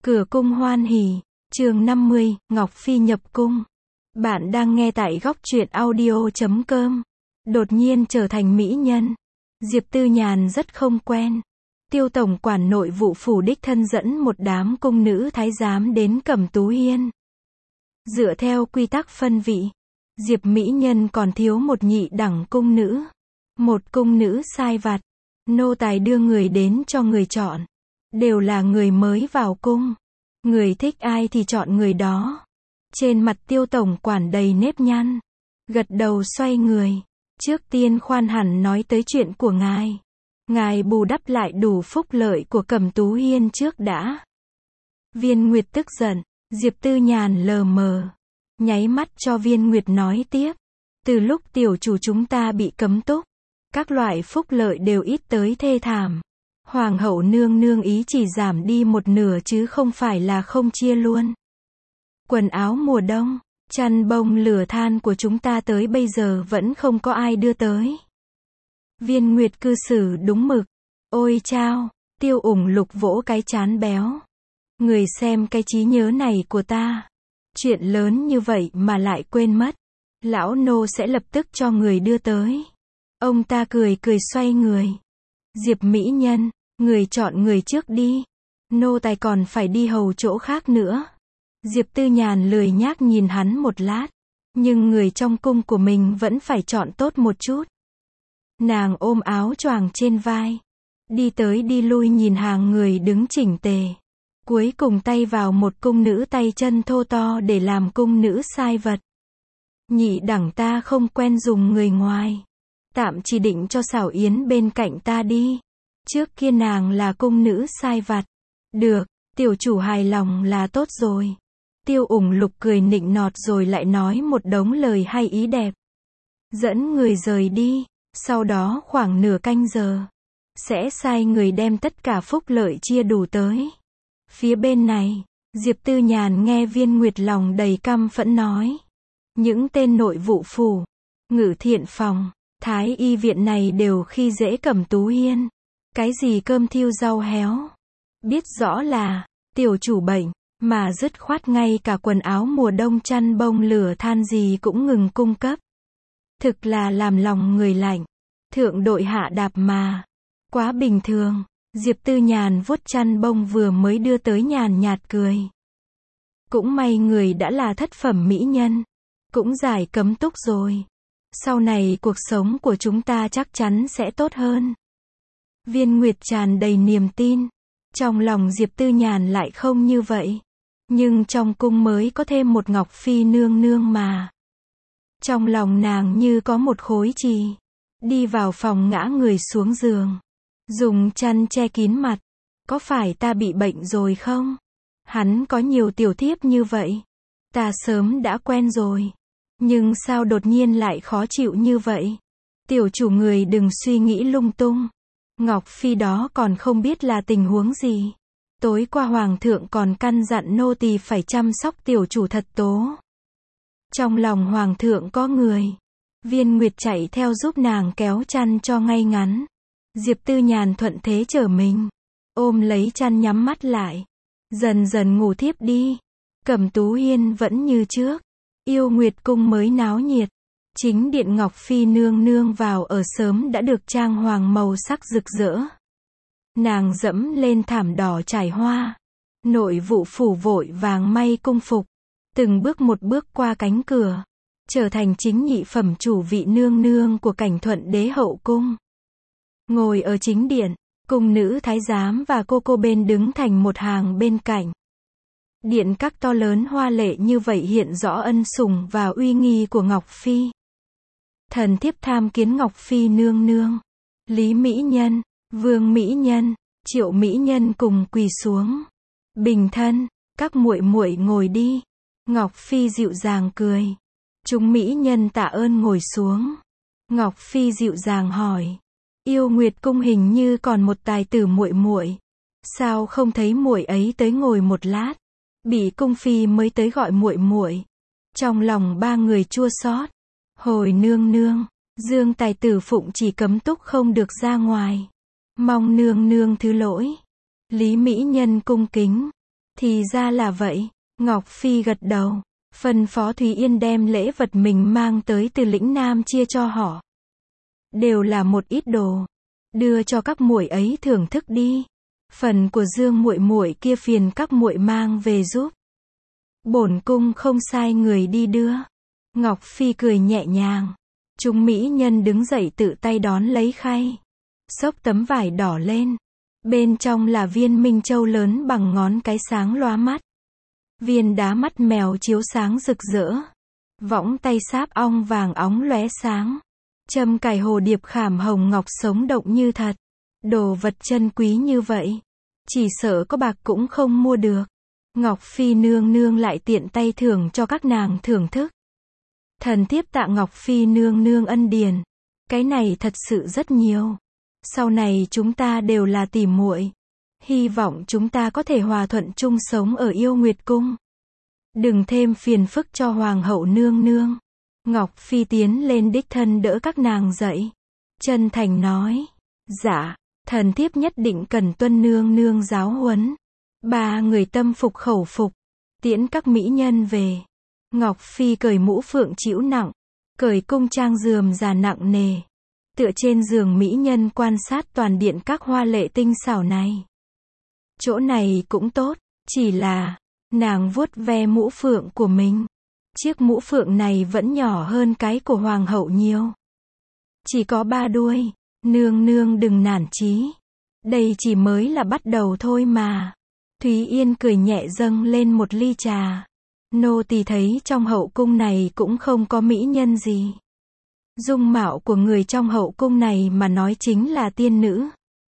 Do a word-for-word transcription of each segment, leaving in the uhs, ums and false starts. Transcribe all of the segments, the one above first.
Cửa cung hoan hỉ, chương năm mươi, Ngọc Phi nhập cung. Bạn đang nghe tại góc truyện audio chấm com. Đột nhiên trở thành mỹ nhân. Diệp Tư Nhàn rất không quen. Tiêu tổng quản nội vụ phủ đích thân dẫn một đám cung nữ thái giám đến Cẩm Tú Hiên. Dựa theo quy tắc phân vị, Diệp mỹ nhân còn thiếu một nhị đẳng cung nữ. Một cung nữ sai vặt. Nô tài đưa người đến cho người chọn. Đều là người mới vào cung. Người thích ai thì chọn người đó. Trên mặt Tiêu tổng quản đầy nếp nhăn. Gật đầu xoay người. Trước tiên khoan hẳn nói tới chuyện của ngài. Ngài bù đắp lại đủ phúc lợi của Cẩm Tú Hiên trước đã. Viên Nguyệt tức giận. Diệp Tư Nhàn lờ mờ. Nháy mắt cho Viên Nguyệt nói tiếp. Từ lúc tiểu chủ chúng ta bị cấm túc, các loại phúc lợi đều ít tới thê thảm. Hoàng hậu nương nương ý chỉ giảm đi một nửa chứ không phải là không chia luôn. Quần áo mùa đông, chăn bông lửa than của chúng ta tới bây giờ vẫn không có ai đưa tới. Viên Nguyệt cư xử đúng mực. Ôi chao, Tiêu ủng lục vỗ cái trán béo. Người xem cái trí nhớ này của ta. Chuyện lớn như vậy mà lại quên mất. Lão nô sẽ lập tức cho người đưa tới. Ông ta cười cười xoay người. Diệp mỹ nhân, người chọn người trước đi. Nô tài còn phải đi hầu chỗ khác nữa. Diệp Tư Nhàn lười nhác nhìn hắn một lát. Nhưng người trong cung của mình vẫn phải chọn tốt một chút. Nàng ôm áo choàng trên vai. Đi tới đi lui nhìn hàng người đứng chỉnh tề. Cuối cùng tay vào một cung nữ tay chân thô to để làm cung nữ sai vật. Nhị đẳng ta không quen dùng người ngoài. Tạm chỉ định cho Xảo Yến bên cạnh ta đi. Trước kia nàng là cung nữ sai vặt. Được, tiểu chủ hài lòng là tốt rồi. Tiêu ủng lục cười nịnh nọt rồi lại nói một đống lời hay ý đẹp. Dẫn người rời đi, sau đó khoảng nửa canh giờ. Sẽ sai người đem tất cả phúc lợi chia đủ tới. Phía bên này, Diệp Tư Nhàn nghe Viên Nguyệt lòng đầy căm phẫn nói. Những tên nội vụ phủ, ngự thiện phòng, thái y viện này đều khi dễ Cẩm Tú Hiên. Cái gì cơm thiêu rau héo. Biết rõ là, tiểu chủ bệnh, mà dứt khoát ngay cả quần áo mùa đông chăn bông lửa than gì cũng ngừng cung cấp. Thực là làm lòng người lạnh. Thượng đội hạ đạp mà. Quá bình thường. Diệp Tư Nhàn vuốt chăn bông vừa mới đưa tới nhàn nhạt cười. Cũng may người đã là thất phẩm mỹ nhân. Cũng giải cấm túc rồi. Sau này cuộc sống của chúng ta chắc chắn sẽ tốt hơn. Viên Nguyệt tràn đầy niềm tin. Trong lòng Diệp Tư Nhàn lại không như vậy. Nhưng trong cung mới có thêm một Ngọc Phi nương nương mà. Trong lòng nàng như có một khối chì. Đi vào phòng ngã người xuống giường. Dùng chăn che kín mặt. Có phải ta bị bệnh rồi không? Hắn có nhiều tiểu thiếp như vậy. Ta sớm đã quen rồi. Nhưng sao đột nhiên lại khó chịu như vậy? Tiểu chủ người đừng suy nghĩ lung tung. Ngọc Phi đó còn không biết là tình huống gì. Tối qua hoàng thượng còn căn dặn nô tỳ phải chăm sóc tiểu chủ thật tố. Trong lòng hoàng thượng có người. Viên Nguyệt chạy theo giúp nàng kéo chăn cho ngay ngắn. Diệp Tư Nhàn thuận thế trở mình. Ôm lấy chăn nhắm mắt lại. Dần dần ngủ thiếp đi. Cẩm Tú Hiên vẫn như trước. Yêu Nguyệt cung mới náo nhiệt. Chính điện Ngọc Phi nương nương vào ở sớm đã được trang hoàng màu sắc rực rỡ. Nàng dẫm lên thảm đỏ trải hoa. Nội vụ phủ vội vàng may cung phục. Từng bước một bước qua cánh cửa. Trở thành chính nhị phẩm chủ vị nương nương của Cảnh Thuận đế hậu cung. Ngồi ở chính điện, cung nữ thái giám và cô cô bên đứng thành một hàng bên cạnh. Điện các to lớn hoa lệ như vậy hiện rõ ân sủng và uy nghi của Ngọc Phi. Thần thiếp tham kiến Ngọc Phi nương nương. Lý mỹ nhân, Vương mỹ nhân, Triệu mỹ nhân cùng quỳ xuống. Bình thân, các muội muội ngồi đi. Ngọc Phi dịu dàng cười. Chúng mỹ nhân tạ ơn ngồi xuống. Ngọc Phi dịu dàng hỏi. Yêu Nguyệt cung hình như còn một tài tử muội muội. Sao không thấy muội ấy tới ngồi một lát? Bị cung phi mới tới gọi muội muội. Trong lòng ba người chua xót. Hồi nương nương, Dương tài tử phụng chỉ cấm túc không được ra ngoài. Mong nương nương thứ lỗi. Lý mỹ nhân cung kính. Thì ra là vậy. Ngọc Phi gật đầu, phân phó Thúy Yên đem lễ vật mình mang tới từ lĩnh Nam chia cho họ. Đều là một ít đồ, đưa cho các muội ấy thưởng thức đi. Phần của Dương muội muội kia phiền các muội mang về giúp. Bổn cung không sai người đi đưa. Ngọc Phi cười nhẹ nhàng. Chúng mỹ nhân đứng dậy tự tay đón lấy khay. Xốc tấm vải đỏ lên. Bên trong là viên minh châu lớn bằng ngón cái sáng lóa mắt. Viên đá mắt mèo chiếu sáng rực rỡ. Võng tay sáp ong vàng óng lóe sáng. Châm cài hồ điệp khảm hồng ngọc sống động như thật. Đồ vật chân quý như vậy, chỉ sợ có bạc cũng không mua được. Ngọc Phi nương nương lại tiện tay thưởng cho các nàng thưởng thức. Thần thiếp tạ Ngọc Phi nương nương ân điển. Cái này thật sự rất nhiều. Sau này chúng ta đều là tỉ muội. Hy vọng chúng ta có thể hòa thuận chung sống ở Yêu Nguyệt Cung. Đừng thêm phiền phức cho Hoàng hậu nương nương. Ngọc Phi tiến lên đích thân đỡ các nàng dậy. Chân thành nói. Dạ, thần thiếp nhất định cần tuân nương nương giáo huấn. Ba người tâm phục khẩu phục. Tiễn các mỹ nhân về. Ngọc Phi cởi mũ phượng chĩu nặng. Cởi cung trang rườm rà nặng nề. Tựa trên giường mỹ nhân quan sát toàn điện các hoa lệ tinh xảo này. Chỗ này cũng tốt, chỉ là, nàng vuốt ve mũ phượng của mình. Chiếc mũ phượng này vẫn nhỏ hơn cái của hoàng hậu nhiều. Chỉ có ba đuôi, nương nương đừng nản chí. Đây chỉ mới là bắt đầu thôi mà. Thúy Yên cười nhẹ dâng lên một ly trà. Nô tỳ thấy trong hậu cung này cũng không có mỹ nhân gì. Dung mạo của người trong hậu cung này mà nói chính là tiên nữ.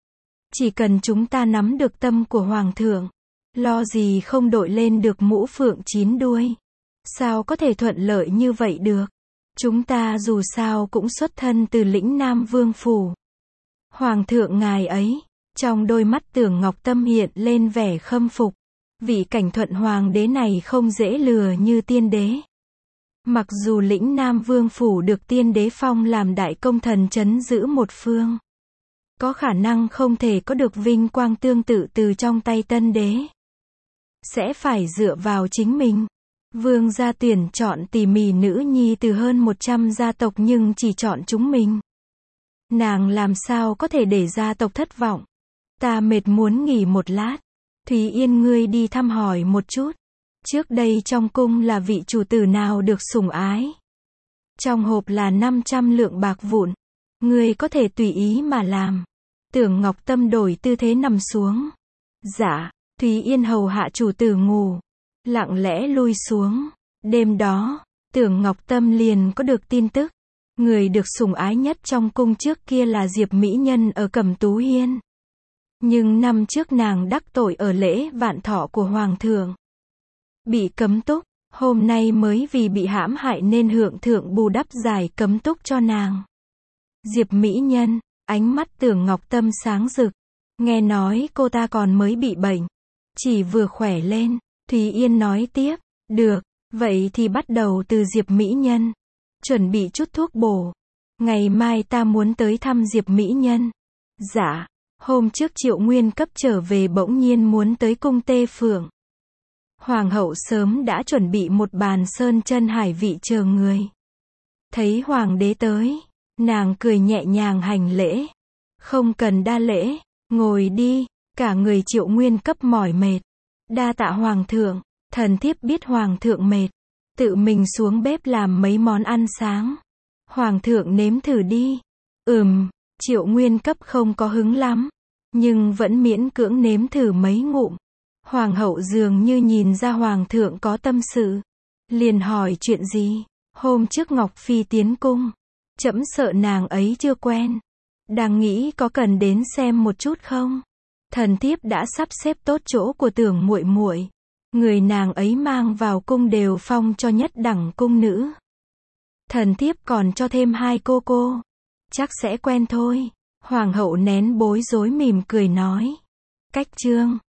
Chỉ cần chúng ta nắm được tâm của hoàng thượng, lo gì không đội lên được mũ phượng chín đuôi. Sao có thể thuận lợi như vậy được? Chúng ta dù sao cũng xuất thân từ lĩnh Nam Vương phủ. Hoàng thượng ngài ấy, trong đôi mắt Tưởng Ngọc Tâm hiện lên vẻ khâm phục. Vị Cảnh Thuận hoàng đế này không dễ lừa như tiên đế. Mặc dù lĩnh Nam Vương phủ được tiên đế phong làm đại công thần trấn giữ một phương, có khả năng không thể có được vinh quang tương tự từ trong tay tân đế. Sẽ phải dựa vào chính mình. Vương gia tuyển chọn tỉ mỉ nữ nhi từ hơn một trăm gia tộc nhưng chỉ chọn chúng mình. Nàng làm sao có thể để gia tộc thất vọng. Ta mệt muốn nghỉ một lát. Thúy Yên ngươi đi thăm hỏi một chút. Trước đây trong cung là vị chủ tử nào được sủng ái. Trong hộp là năm trăm lượng bạc vụn. Ngươi có thể tùy ý mà làm. Tưởng Ngọc Tâm đổi tư thế nằm xuống. Dạ, Thúy Yên hầu hạ chủ tử ngủ. Lặng lẽ lui xuống. Đêm đó, Tưởng Ngọc Tâm liền có được tin tức. Người được sủng ái nhất trong cung trước kia là Diệp Mỹ Nhân ở Cẩm Tú Hiên. Nhưng năm trước nàng đắc tội ở lễ vạn thọ của Hoàng thượng. Bị cấm túc, hôm nay mới vì bị hãm hại nên Hượng thượng bù đắp giải cấm túc cho nàng. Diệp Mỹ Nhân, ánh mắt Tưởng Ngọc Tâm sáng rực. Nghe nói cô ta còn mới bị bệnh. Chỉ vừa khỏe lên, Thúy Yên nói tiếp, được, vậy thì bắt đầu từ Diệp Mỹ Nhân. Chuẩn bị chút thuốc bổ. Ngày mai ta muốn tới thăm Diệp Mỹ Nhân. Dạ, hôm trước Triệu Nguyên cấp trở về bỗng nhiên muốn tới cung Tê Phượng. Hoàng hậu sớm đã chuẩn bị một bàn sơn chân hải vị chờ người. Thấy hoàng đế tới, nàng cười nhẹ nhàng hành lễ. Không cần đa lễ, ngồi đi, cả người Triệu Nguyên cấp mỏi mệt. Đa tạ hoàng thượng, thần thiếp biết hoàng thượng mệt. Tự mình xuống bếp làm mấy món ăn sáng. Hoàng thượng nếm thử đi. Ừm, Triệu Nguyên cấp không có hứng lắm. Nhưng vẫn miễn cưỡng nếm thử mấy ngụm. Hoàng hậu dường như nhìn ra hoàng thượng có tâm sự. Liền hỏi chuyện gì. Hôm trước Ngọc Phi tiến cung. Trẫm sợ nàng ấy chưa quen. Đang nghĩ có cần đến xem một chút không? Thần thiếp đã sắp xếp tốt chỗ của Tưởng muội muội. Người nàng ấy mang vào cung đều phong cho nhất đẳng cung nữ. Thần thiếp còn cho thêm hai cô cô. Chắc sẽ quen thôi. Hoàng hậu nén bối rối mỉm cười nói. Cách chương